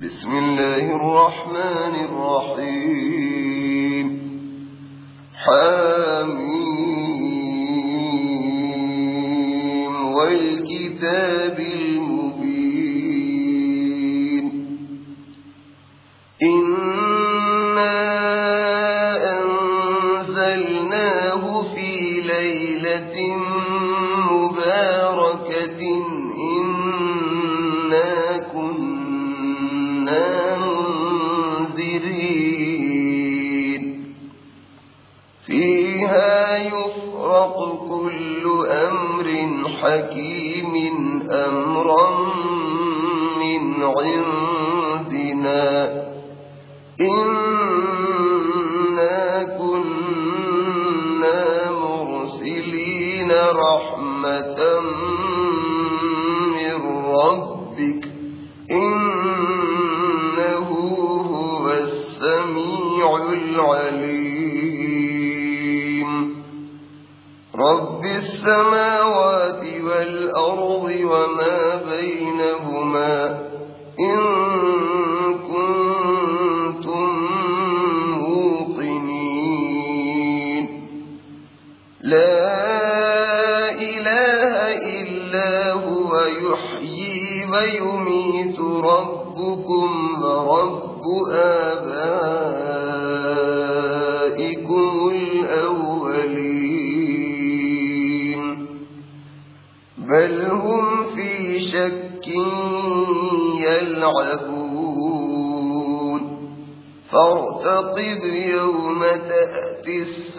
بسم الله الرحمن الرحيم. حميم والكتاب المبين. إنا أنزلناه في ليلة مباركة إنا كنا منذرين فيها يفرق كل أمر حكيم أمرا من عندنا إنا كنا مرسلين رحمة من ربك إنه هو السميع العليم. رب السماوات والأرض وما بينهما إن كنتم موقنين. لا إله إلا هو يحيي ويميت ربكم ورب آبائكم الأولين بل هم في شك يلعبون. فارتقب يوم تأتي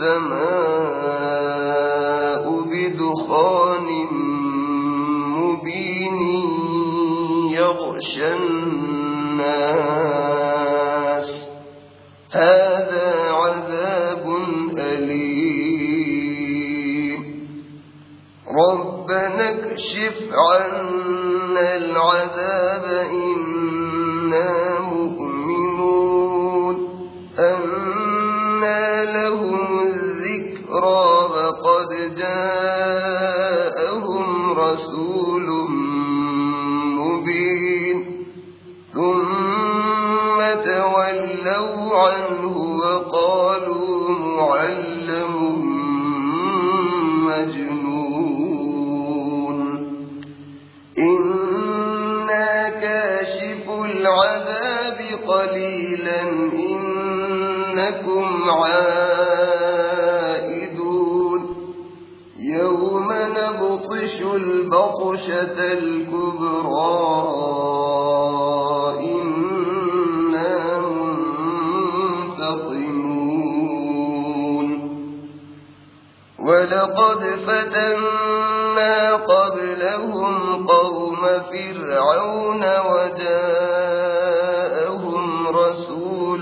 السماء بدخان مبين يغشى الناس هذا عذاب أليم. ربنا اكشف عنا العذاب إنا مؤمنون. أنى لهم الذكرى وقد جاءهم رسول مبين ثم تولوا عنه وقالوا معلم مجنون. إنا كاشف العذاب قليلا إنكم عائدون. يوم نبطش البطشة الكبرى إنا منتقمون. ولقد فتنا قبلهم قوم فرعون وجاءهم رسول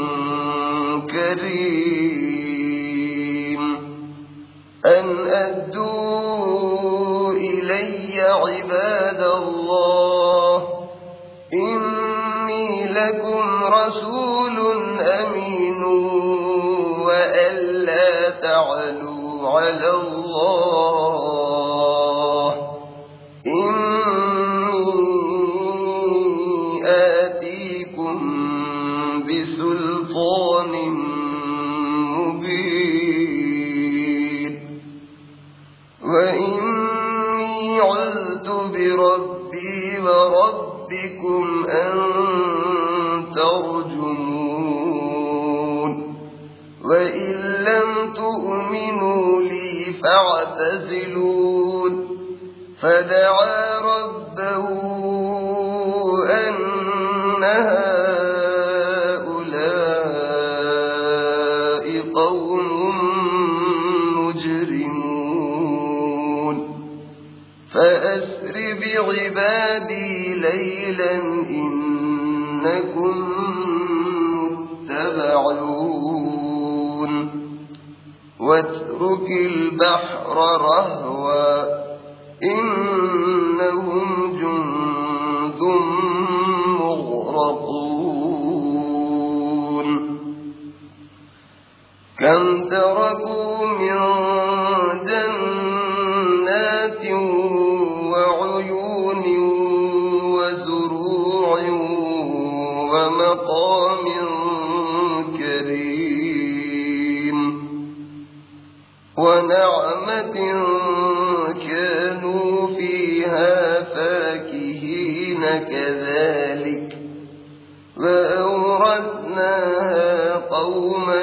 كريم أن أدوا إلي عباد الله إني لكم رسول أمين وألا تعلوا على الله إني آتيكم بسلطان مبين وإني عذت بربي وربكم أن ترجمون. وإن لم تؤمنوا لي فاعتزلون. فدعا ربه أن هؤلاء قوم مجرمون فأسر بعبادي ليلا إنكم متبعون. واترك البحر رهوا إنهم جند مغرقون. كم تركوا من جنات وعيون وزروع ومقام كريم ونعمة كانوا فيها فاكهين كذلك وأورثناها قوما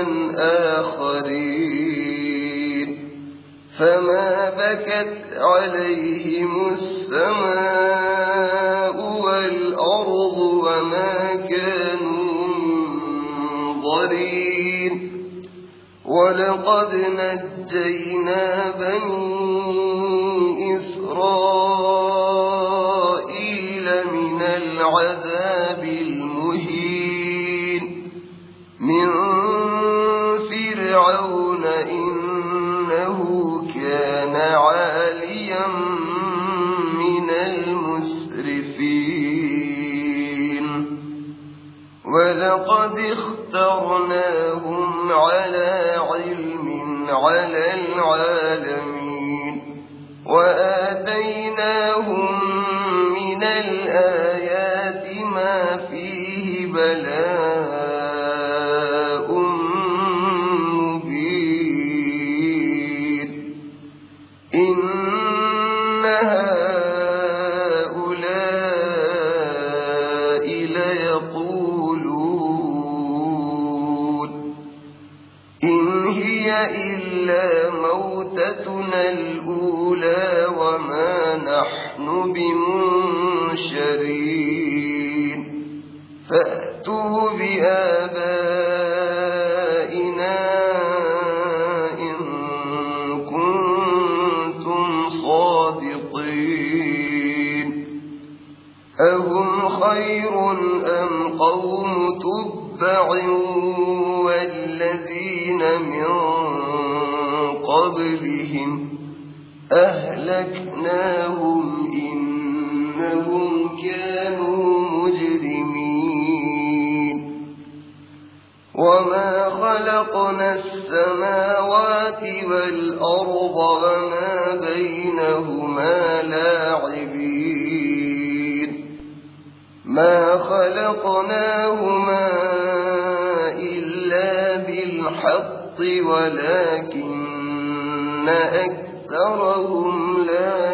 آخرين فما بكت عليهم السماء والأرض وما كانوا منظرين ولقد نجينا بني إسرائيل من العذاب المهين من فرعون إنه كان عاليا من المسرفين ولقد اخترناهم على علم على العالمين وآتيناهم من الآيات ما فيه بلاء مبين إن هؤلاء ليقولون إن هي إلا موتتنا الأولى وما نحن بمنشرين فأتوا بآبائنا إن كنتم صادقين أهم خير أم قوم تبع والذين من قبلهم أهلكناهم إنهم كانوا مجرمين وما خلقنا السماوات والأرض وما بينهما لاعبين ما خلقناهما إلا بالحق ولكن أكثرهم لا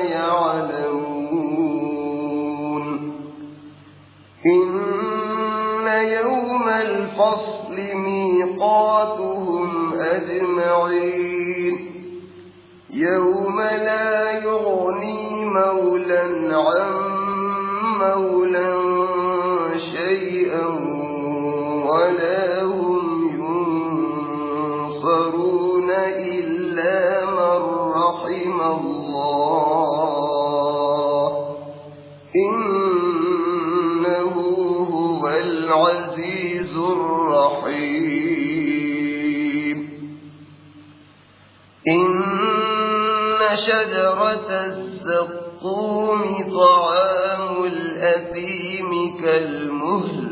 يعلمون إن يوم الفصل ميقاتهم أجمعين يوم لا يغني مولى عن مولى شيئا ولا هم ينصرون إلا من رحم الله إنه هو العزيز الرحيم إن شجرة الزقوم طعام الأثيم كالمهل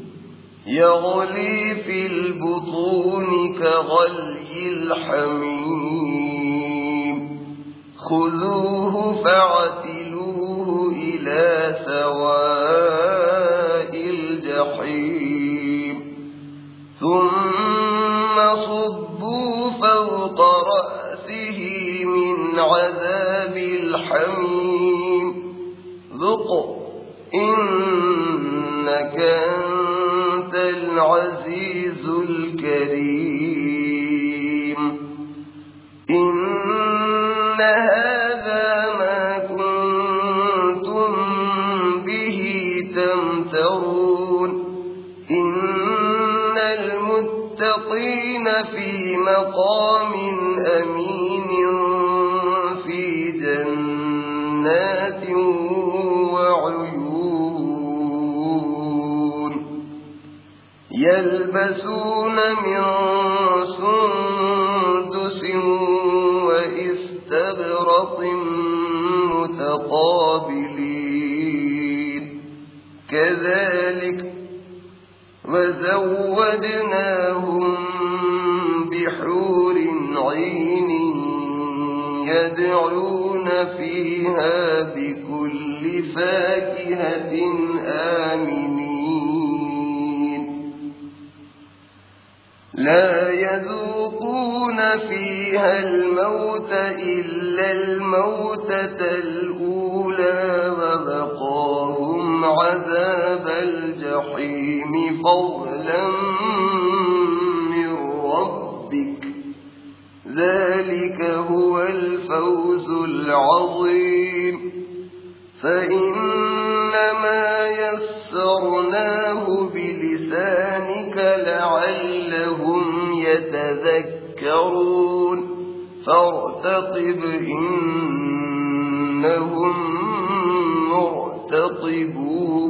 يغلي في البطون كغلي الحميم خذوه فاعتلوه إلى سواء الجحيم ثم صبوا فوق رأسه من عذاب الحميم ذق إنك أنت العزيز الكريم إن هذا ما كنتم به تمترون إن المتقين في مقام أمين في جنات وعيون يلبسون من سندس وإستبرق متقابلين كذلك وزودناهم بحور عين يدعون فيها بكل فاكهة آمنين لا يذوقون فيها الموت إلا الموتة الأولى ووقاهم عذاب الجحيم فضلا من ربك ذلك هو الفوز العظيم فإنما يسرناه بلسانك لعلهم يتذكرون فارتقب إنهم مرتقبون